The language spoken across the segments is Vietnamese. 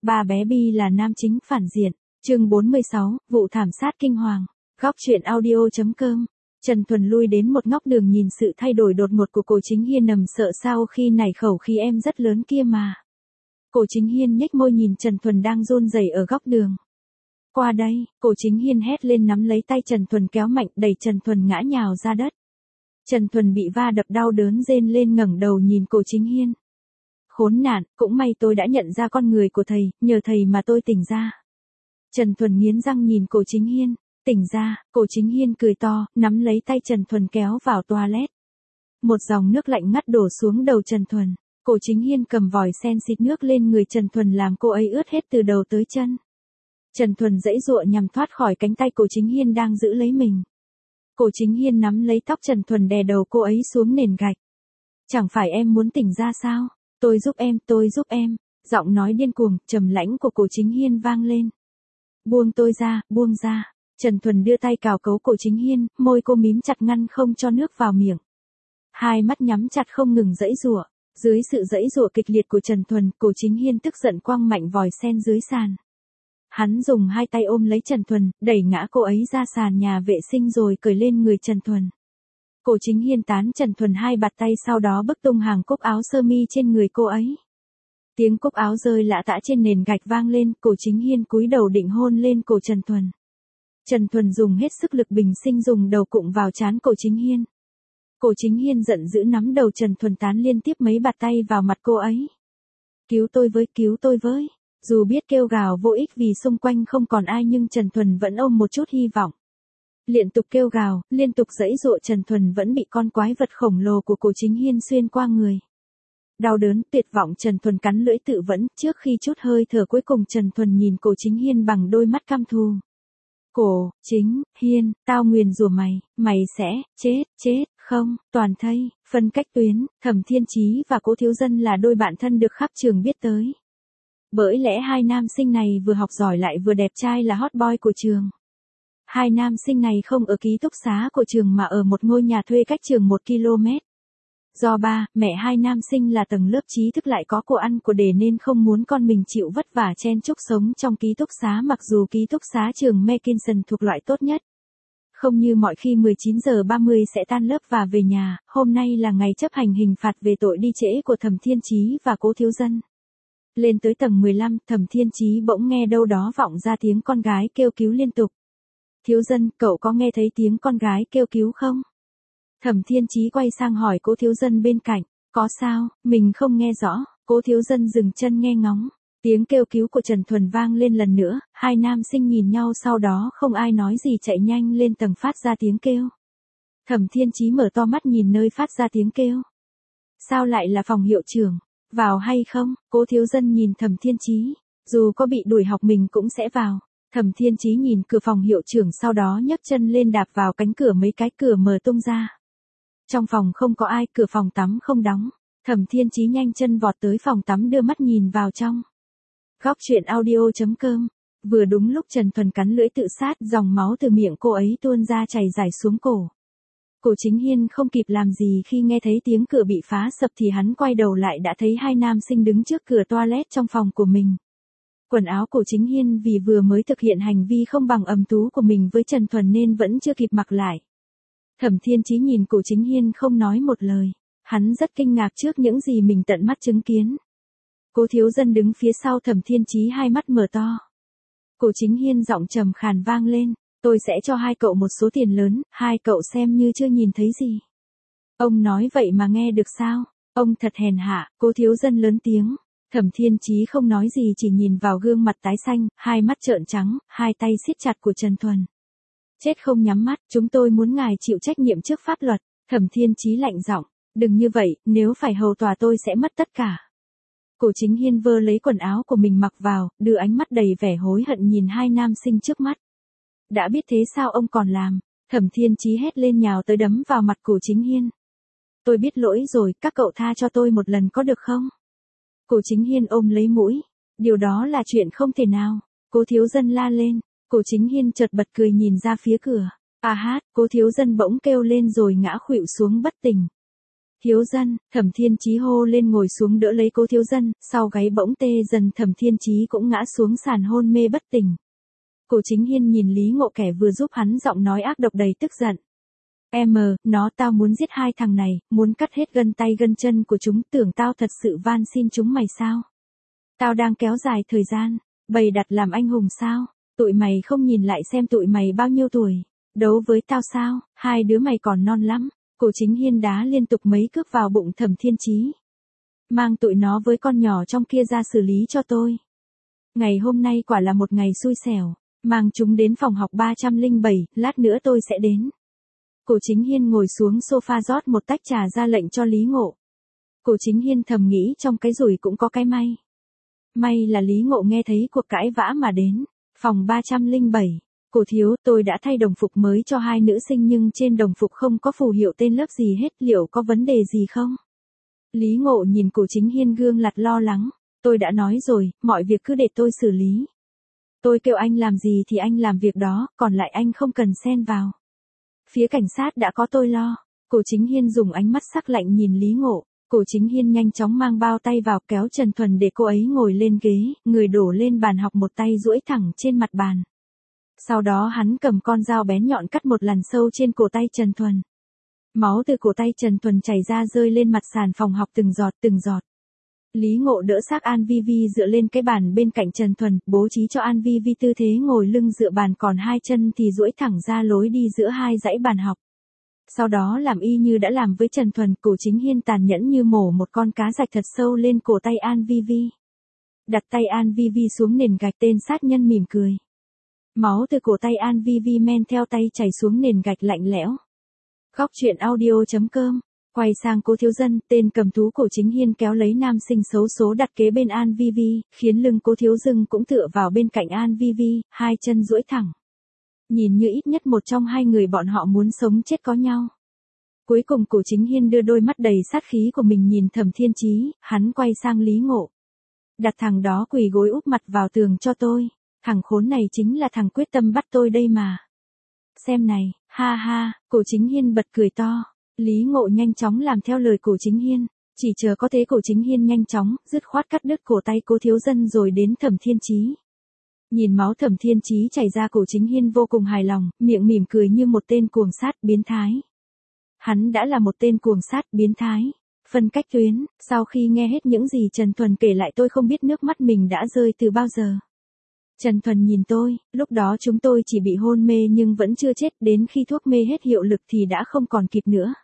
Ba bé Bi là nam chính phản diện. Chương 46, vụ thảm sát kinh hoàng. Góc truyện audio.com. Trần Thuần lui đến một góc đường nhìn sự thay đổi đột ngột của Cổ Chính Hiên nầm sợ sau khi nảy khẩu khí em rất lớn kia mà. Cổ Chính Hiên nhếch môi nhìn Trần Thuần đang run rẩy ở góc đường. Qua đây, Cổ Chính Hiên hét lên nắm lấy tay Trần Thuần kéo mạnh đẩy Trần Thuần ngã nhào ra đất. Trần Thuần bị va đập đau đớn rên lên ngẩng đầu nhìn Cổ Chính Hiên. Khốn nạn, cũng may tôi đã nhận ra con người của thầy, nhờ thầy mà tôi tỉnh ra. Trần Thuần nghiến răng nhìn Cổ Chính Hiên. Tỉnh ra, Cổ Chính Hiên cười to, nắm lấy tay Trần Thuần kéo vào toilet. Một dòng nước lạnh ngắt đổ xuống đầu Trần Thuần. Cổ Chính Hiên cầm vòi sen xịt nước lên người Trần Thuần làm cô ấy ướt hết từ đầu tới chân. Trần Thuần giãy giụa nhằm thoát khỏi cánh tay Cổ Chính Hiên đang giữ lấy mình. Cổ Chính Hiên nắm lấy tóc Trần Thuần đè đầu cô ấy xuống nền gạch. Chẳng phải em muốn tỉnh ra sao? Tôi giúp em. Giọng nói điên cuồng, trầm lãnh của Cổ Chính Hiên vang lên. Buông tôi ra, buông ra. Trần Thuần đưa tay cào cấu Cổ Chính Hiên, môi cô mím chặt ngăn không cho nước vào miệng. Hai mắt nhắm chặt không ngừng giãy giụa. Dưới sự giãy giụa kịch liệt của Trần Thuần, Cổ Chính Hiên tức giận quăng mạnh vòi sen dưới sàn. Hắn dùng hai tay ôm lấy Trần Thuần, đẩy ngã cô ấy ra sàn nhà vệ sinh rồi cởi lên người Trần Thuần. Cổ Chính Hiên tán Trần Thuần hai bạt tay sau đó bức tung hàng cúc áo sơ mi trên người cô ấy. Tiếng cúc áo rơi lả tả trên nền gạch vang lên, Cổ Chính Hiên cúi đầu định hôn lên cổ Trần Thuần. Trần Thuần dùng hết sức lực bình sinh dùng đầu cụng vào trán Cổ Chính Hiên. Cổ Chính Hiên giận dữ nắm đầu Trần Thuần tán liên tiếp mấy bạt tay vào mặt cô ấy. Cứu tôi với. Dù biết kêu gào vô ích vì xung quanh không còn ai nhưng Trần Thuần vẫn ôm một chút hy vọng. Liên tục kêu gào, liên tục giãy giụa Trần Thuần vẫn bị con quái vật khổng lồ của Cổ Chính Hiên xuyên qua người. Đau đớn, tuyệt vọng Trần Thuần cắn lưỡi tự vẫn, trước khi chút hơi thở cuối cùng Trần Thuần nhìn Cổ Chính Hiên bằng đôi mắt căm thù. Cổ Chính Hiên, tao nguyền rủa mày sẽ chết, không, toàn thây, phân cách tuyến, Thẩm Thiên Chí và Cố Thiếu Dân là đôi bạn thân được khắp trường biết tới. Bởi lẽ hai nam sinh này vừa học giỏi lại vừa đẹp trai là hot boy của trường. Hai nam sinh này không ở ký túc xá của trường mà ở một ngôi nhà thuê cách trường 1 km. Do ba, mẹ hai nam sinh là tầng lớp trí thức lại có của ăn của để nên không muốn con mình chịu vất vả chen chúc sống trong ký túc xá mặc dù ký túc xá trường Mackinson thuộc loại tốt nhất. Không như mọi khi 19:30 sẽ tan lớp và về nhà, hôm nay là ngày chấp hành hình phạt về tội đi trễ của Thẩm Thiên Chí và Cố Thiếu Dân. Lên tới tầng 15, Thẩm Thiên Chí bỗng nghe đâu đó vọng ra tiếng con gái kêu cứu liên tục. Thiếu Dân, cậu có nghe thấy tiếng con gái kêu cứu không? Thẩm Thiên Chí quay sang hỏi Cố Thiếu Dân bên cạnh, có sao, mình không nghe rõ. Cố Thiếu Dân dừng chân nghe ngóng. Tiếng kêu cứu của Trần Thuần vang lên lần nữa, hai nam sinh nhìn nhau sau đó không ai nói gì chạy nhanh lên tầng phát ra tiếng kêu. Thẩm Thiên Chí mở to mắt nhìn nơi phát ra tiếng kêu. Sao lại là phòng hiệu trưởng? Vào hay không? Cố Thiếu Dân nhìn Thẩm Thiên Chí. Dù có bị đuổi học mình cũng sẽ vào. Thẩm Thiên Chí nhìn cửa phòng hiệu trưởng sau đó nhấc chân lên đạp vào cánh cửa mấy cái cửa mở tung ra. Trong phòng không có ai, cửa phòng tắm không đóng. Thẩm Thiên Chí nhanh chân vọt tới phòng tắm đưa mắt nhìn vào trong. Góc truyện audio.com. Vừa đúng lúc Trần Thuần cắn lưỡi tự sát, dòng máu từ miệng cô ấy tuôn ra chảy dài xuống cổ. Cổ Chính Hiên không kịp làm gì khi nghe thấy tiếng cửa bị phá sập thì hắn quay đầu lại đã thấy hai nam sinh đứng trước cửa toilet trong phòng của mình. Quần áo Cổ Chính Hiên vì vừa mới thực hiện hành vi không bằng ầm tú của mình với Trần Thuần nên vẫn chưa kịp mặc lại. Thẩm Thiên Chí nhìn Cổ Chính Hiên không nói một lời. Hắn rất kinh ngạc trước những gì mình tận mắt chứng kiến. Cố Thiếu Dân đứng phía sau Thẩm Thiên Chí hai mắt mở to. Cổ Chính Hiên giọng trầm khàn vang lên, tôi sẽ cho hai cậu một số tiền lớn, hai cậu xem như chưa nhìn thấy gì. Ông nói vậy mà nghe được sao? Ông thật hèn hạ, Cố Thiếu Dân lớn tiếng. Thẩm Thiên Chí không nói gì chỉ nhìn vào gương mặt tái xanh, hai mắt trợn trắng, hai tay siết chặt của Trần Thuần. Chết không nhắm mắt, chúng tôi muốn ngài chịu trách nhiệm trước pháp luật. Thẩm Thiên Chí lạnh giọng, đừng như vậy, nếu phải hầu tòa tôi sẽ mất tất cả. Cổ Chính Hiên vơ lấy quần áo của mình mặc vào, đưa ánh mắt đầy vẻ hối hận nhìn hai nam sinh trước mắt. Đã biết thế sao ông còn làm? Thẩm Thiên Chí hét lên nhào tới đấm vào mặt Cổ Chính Hiên. Tôi biết lỗi rồi, các cậu tha cho tôi một lần có được không? Cổ Chính Hiên ôm lấy mũi. Điều đó là chuyện không thể nào. Cố Thiếu Dân la lên. Cổ Chính Hiên chợt bật cười nhìn ra phía cửa. À hát, Cố Thiếu Dân bỗng kêu lên rồi ngã khuỵu xuống bất tỉnh. Thiếu Dân, Thẩm Thiên Chí hô lên ngồi xuống đỡ lấy Cố Thiếu Dân, sau gáy bỗng tê dần Thẩm Thiên Chí cũng ngã xuống sàn hôn mê bất tỉnh. Cố Chính Hiên nhìn Lý Ngộ kẻ vừa giúp hắn giọng nói ác độc đầy tức giận. Tao muốn giết hai thằng này, muốn cắt hết gân tay gân chân của chúng, tưởng tao thật sự van xin chúng mày sao? Tao đang kéo dài thời gian, bày đặt làm anh hùng sao? Tụi mày không nhìn lại xem tụi mày bao nhiêu tuổi, đấu với tao sao? Hai đứa mày còn non lắm. Cố Chính Hiên đá liên tục mấy cước vào bụng Thẩm Thiên Chí. Mang tụi nó với con nhỏ trong kia ra xử lý cho tôi. Ngày hôm nay quả là một ngày xui xẻo, mang chúng đến phòng học 307, lát nữa tôi sẽ đến. Cố Chính Hiên ngồi xuống sofa rót một tách trà ra lệnh cho Lý Ngộ. Cố Chính Hiên thầm nghĩ trong cái rủi cũng có cái may. May là Lý Ngộ nghe thấy cuộc cãi vã mà đến. Phòng 307. Cô thiếu, tôi đã thay đồng phục mới cho hai nữ sinh nhưng trên đồng phục không có phù hiệu tên lớp gì hết, liệu có vấn đề gì không? Lý Ngộ nhìn Cố Chính Hiên gương mặt lo lắng. Tôi đã nói rồi, mọi việc cứ để tôi xử lý. Tôi kêu anh làm gì thì anh làm việc đó, còn lại anh không cần xen vào. Phía cảnh sát đã có tôi lo. Cố Chính Hiên dùng ánh mắt sắc lạnh nhìn Lý Ngộ. Cố Chính Hiên nhanh chóng mang bao tay vào kéo Trần Thuần để cô ấy ngồi lên ghế, người đổ lên bàn học một tay duỗi thẳng trên mặt bàn. Sau đó hắn cầm con dao bén nhọn cắt một lằn sâu trên cổ tay Trần Thuần. Máu từ cổ tay Trần Thuần chảy ra rơi lên mặt sàn phòng học từng giọt từng giọt. Lý Ngộ đỡ xác An Vi Vi dựa lên cái bàn bên cạnh Trần Thuần, bố trí cho An Vi Vi tư thế ngồi lưng dựa bàn còn hai chân thì duỗi thẳng ra lối đi giữa hai dãy bàn học. Sau đó làm y như đã làm với Trần Thuần, Cố Chính Hiên tàn nhẫn như mổ một con cá rạch thật sâu lên cổ tay An Vi Vi. Đặt tay An Vi Vi xuống nền gạch, tên sát nhân mỉm cười. Máu từ cổ tay An Vi Vi men theo tay chảy xuống nền gạch lạnh lẽo. Góc truyện audio.com. Quay sang Cố Thiếu Dân, tên cầm thú Cố Chính Hiên kéo lấy nam sinh xấu số đặt kế bên An Vi Vi, khiến lưng Cố Thiếu Dưng cũng tựa vào bên cạnh An Vi Vi, hai chân duỗi thẳng. Nhìn như ít nhất một trong hai người bọn họ muốn sống chết có nhau. Cuối cùng Cố Chính Hiên đưa đôi mắt đầy sát khí của mình nhìn Thẩm Thiên Chí, hắn quay sang Lý Ngộ. Đặt thằng đó quỳ gối úp mặt vào tường cho tôi, thằng khốn này chính là thằng quyết tâm bắt tôi đây mà. Xem này, ha ha, Cố Chính Hiên bật cười to. Lý Ngộ nhanh chóng làm theo lời Cố Chính Hiên, chỉ chờ có thế Cố Chính Hiên nhanh chóng, dứt khoát cắt đứt cổ tay Cố Thiếu Dân rồi đến Thẩm Thiên Chí. Nhìn máu Thẩm Thiên Chí chảy ra, Cố Chính Hiên vô cùng hài lòng, miệng mỉm cười như một tên cuồng sát biến thái. Hắn đã là một tên cuồng sát biến thái. Phân cách tuyến, sau khi nghe hết những gì Trần Thuần kể lại tôi không biết nước mắt mình đã rơi từ bao giờ. Trần Thuần nhìn tôi, lúc đó chúng tôi chỉ bị hôn mê nhưng vẫn chưa chết, đến khi thuốc mê hết hiệu lực thì đã không còn kịp nữa.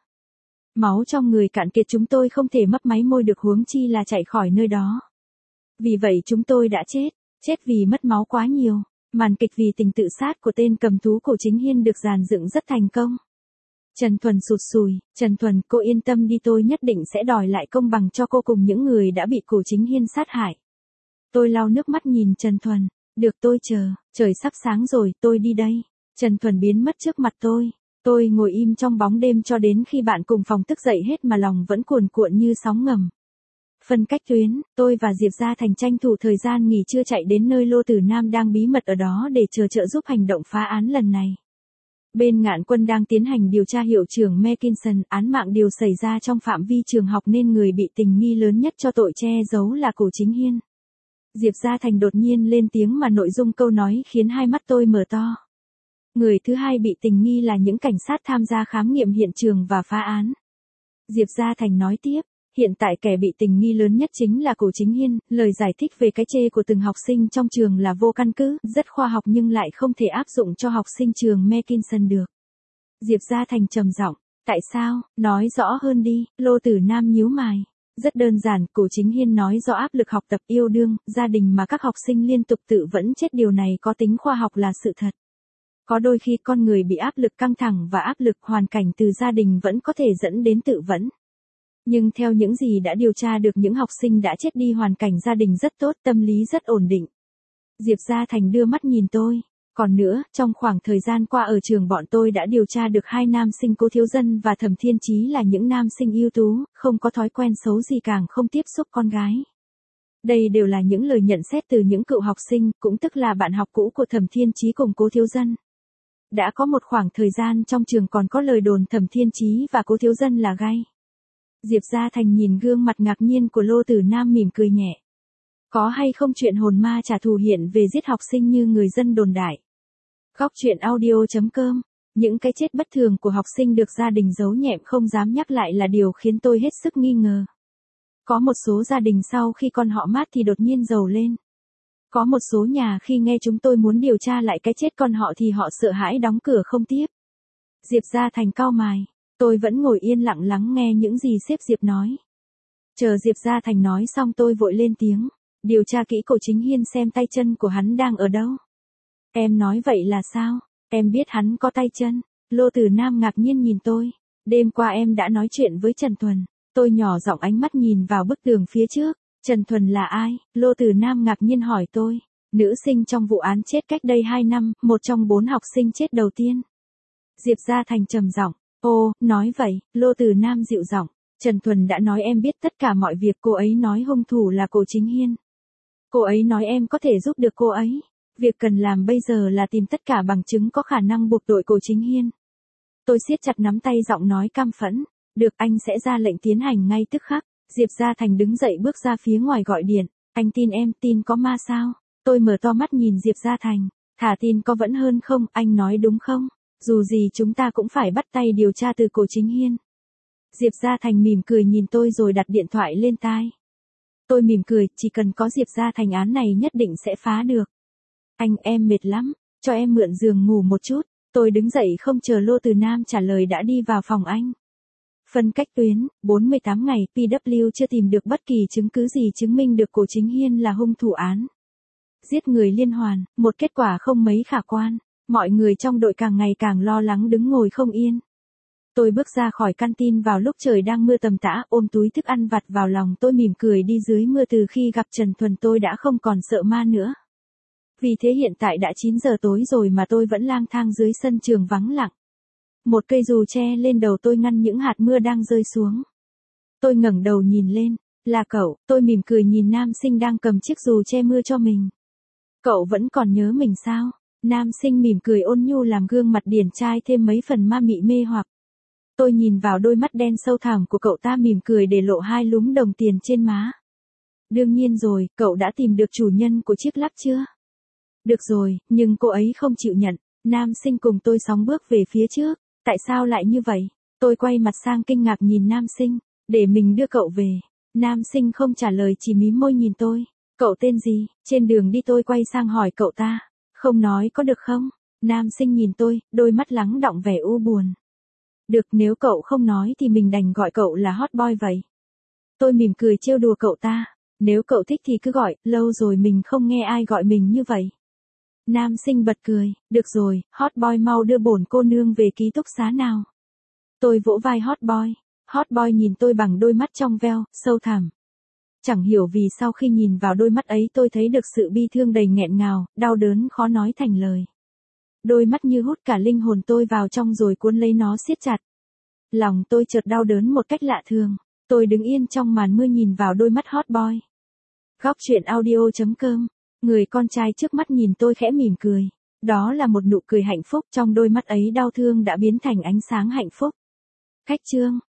Máu trong người cạn kiệt, chúng tôi không thể mấp máy môi được, huống chi là chạy khỏi nơi đó. Vì vậy chúng tôi đã chết vì mất máu quá nhiều. Màn kịch vì tình tự sát của tên cầm thú Cố Chính Hiên được dàn dựng rất thành công. Trần Thuần sụt sùi, Trần Thuần, cô yên tâm đi, tôi nhất định sẽ đòi lại công bằng cho cô cùng những người đã bị Cố Chính Hiên sát hại. Tôi lau nước mắt nhìn Trần Thuần, được tôi chờ, trời sắp sáng rồi, tôi đi đây. Trần Thuần biến mất trước mặt tôi ngồi im trong bóng đêm cho đến khi bạn cùng phòng thức dậy hết mà lòng vẫn cuồn cuộn như sóng ngầm. Phân cách tuyến, tôi và Diệp Gia Thành tranh thủ thời gian nghỉ trưa chạy đến nơi Lô Tử Nam đang bí mật ở đó để chờ trợ giúp hành động phá án lần này. Bên Ngạn Quân đang tiến hành điều tra hiệu trưởng Mackinson, án mạng đều xảy ra trong phạm vi trường học nên người bị tình nghi lớn nhất cho tội che giấu là Cố Chính Hiên. Diệp Gia Thành đột nhiên lên tiếng mà nội dung câu nói khiến hai mắt tôi mở to. Người thứ hai bị tình nghi là những cảnh sát tham gia khám nghiệm hiện trường và phá án. Diệp Gia Thành nói tiếp, hiện tại kẻ bị tình nghi lớn nhất chính là Cố Chính Hiên, lời giải thích về cái chê của từng học sinh trong trường là vô căn cứ, rất khoa học nhưng lại không thể áp dụng cho học sinh trường Mackinson được. Diệp Gia Thành trầm giọng, tại sao, nói rõ hơn đi. Lô Tử Nam nhíu mày. Rất đơn giản, Cố Chính Hiên nói do áp lực học tập, yêu đương, gia đình mà các học sinh liên tục tự vẫn chết, điều này có tính khoa học là sự thật. Có đôi khi con người bị áp lực căng thẳng và áp lực hoàn cảnh từ gia đình vẫn có thể dẫn đến tự vẫn. Nhưng theo những gì đã điều tra được, những học sinh đã chết đi hoàn cảnh gia đình rất tốt, tâm lý rất ổn định. Diệp Gia Thành đưa mắt nhìn tôi. Còn nữa, trong khoảng thời gian qua ở trường bọn tôi đã điều tra được hai nam sinh Cố Thiếu Dân và Thẩm Thiên Chí là những nam sinh ưu tú, không có thói quen xấu gì, càng không tiếp xúc con gái. Đây đều là những lời nhận xét từ những cựu học sinh, cũng tức là bạn học cũ của Thẩm Thiên Chí cùng Cố Thiếu Dân. Đã có một khoảng thời gian trong trường còn có lời đồn Thẩm Thiên Chí và Cố Thiếu Dân là gay. Diệp Gia Thành nhìn gương mặt ngạc nhiên của Lô Tử Nam mỉm cười nhẹ. Có hay không chuyện hồn ma trả thù hiện về giết học sinh như người dân đồn đại. Góc truyện audio.com. Những cái chết bất thường của học sinh được gia đình giấu nhẹm không dám nhắc lại là điều khiến tôi hết sức nghi ngờ. Có một số gia đình sau khi con họ mát thì đột nhiên giàu lên. Có một số nhà khi nghe chúng tôi muốn điều tra lại cái chết con họ thì họ sợ hãi đóng cửa không tiếp. Diệp Gia Thành cau mày, tôi vẫn ngồi yên lặng lắng nghe những gì sếp Diệp nói. Chờ Diệp Gia Thành nói xong tôi vội lên tiếng, điều tra kỹ Cổ Chính Hiên xem tay chân của hắn đang ở đâu. Em nói vậy là sao? Em biết hắn có tay chân. Lô Tử Nam ngạc nhiên nhìn tôi. Đêm qua em đã nói chuyện với Trần Thuần. Tôi nhỏ giọng ánh mắt nhìn vào bức tường phía trước. Trần Thuần là ai? Lô Tử Nam ngạc nhiên hỏi tôi. Nữ sinh trong vụ án chết cách đây 2 năm, một trong 4 học sinh chết đầu tiên. Diệp Gia Thành trầm giọng. Ô, nói vậy, Lô Tử Nam dịu giọng. Trần Thuần đã nói em biết tất cả mọi việc, cô ấy nói hung thủ là Cổ Chính Hiên. Cô ấy nói em có thể giúp được cô ấy. Việc cần làm bây giờ là tìm tất cả bằng chứng có khả năng buộc tội Cổ Chính Hiên. Tôi siết chặt nắm tay giọng nói cam phẫn. Được, anh sẽ ra lệnh tiến hành ngay tức khắc. Diệp Gia Thành đứng dậy bước ra phía ngoài gọi điện. Anh tin em, tin có ma sao? Tôi mở to mắt nhìn Diệp Gia Thành. Thả tin có vẫn hơn không, anh nói đúng không? Dù gì chúng ta cũng phải bắt tay điều tra từ Cổ Chính Hiên. Diệp Gia Thành mỉm cười nhìn tôi rồi đặt điện thoại lên tai. Tôi mỉm cười, chỉ cần có Diệp Gia Thành án này nhất định sẽ phá được. Anh, em mệt lắm, cho em mượn giường ngủ một chút. Tôi đứng dậy không chờ Lô Từ Nam trả lời đã đi vào phòng anh. Phân cách tuyến, 48 ngày, PW chưa tìm được bất kỳ chứng cứ gì chứng minh được Cổ Chính Hiên là hung thủ án. Giết người liên hoàn, một kết quả không mấy khả quan. Mọi người trong đội càng ngày càng lo lắng đứng ngồi không yên. Tôi bước ra khỏi căn tin vào lúc trời đang mưa tầm tã, ôm túi thức ăn vặt vào lòng, tôi mỉm cười đi dưới mưa. Từ khi gặp Trần Thuần tôi đã không còn sợ ma nữa. Vì thế hiện tại đã 9 giờ tối rồi mà tôi vẫn lang thang dưới sân trường vắng lặng. Một cây dù che lên đầu tôi ngăn những hạt mưa đang rơi xuống. Tôi ngẩng đầu nhìn lên, là cậu. Tôi mỉm cười nhìn nam sinh đang cầm chiếc dù che mưa cho mình. Cậu vẫn còn nhớ mình sao? Nam sinh mỉm cười ôn nhu làm gương mặt điển trai thêm mấy phần ma mị mê hoặc. Tôi nhìn vào đôi mắt đen sâu thẳm của cậu ta mỉm cười để lộ 2 lúm đồng tiền trên má. Đương nhiên rồi, cậu đã tìm được chủ nhân của chiếc lắp chưa? Được rồi, nhưng cô ấy không chịu nhận. Nam sinh cùng tôi sóng bước về phía trước. Tại sao lại như vậy? Tôi quay mặt sang kinh ngạc nhìn nam sinh. Để mình đưa cậu về. Nam sinh không trả lời chỉ mím môi nhìn tôi. Cậu tên gì? Trên đường đi tôi quay sang hỏi cậu ta. Không nói có được không? Nam sinh nhìn tôi, đôi mắt lắng đọng vẻ u buồn. Được, nếu cậu không nói thì mình đành gọi cậu là hot boy vậy. Tôi mỉm cười trêu đùa cậu ta. Nếu cậu thích thì cứ gọi, lâu rồi mình không nghe ai gọi mình như vậy. Nam sinh bật cười, được rồi, hot boy mau đưa bổn cô nương về ký túc xá nào. Tôi vỗ vai hot boy. Hot boy nhìn tôi bằng đôi mắt trong veo, sâu thẳm. Chẳng hiểu vì sau khi nhìn vào đôi mắt ấy tôi thấy được sự bi thương đầy nghẹn ngào, đau đớn khó nói thành lời. Đôi mắt như hút cả linh hồn tôi vào trong rồi cuốn lấy nó siết chặt. Lòng tôi chợt đau đớn một cách lạ thường. Tôi đứng yên trong màn mưa nhìn vào đôi mắt hot boy. Góc truyện audio.com. Người con trai trước mắt nhìn tôi khẽ mỉm cười. Đó là một nụ cười hạnh phúc, trong đôi mắt ấy đau thương đã biến thành ánh sáng hạnh phúc. Cách chương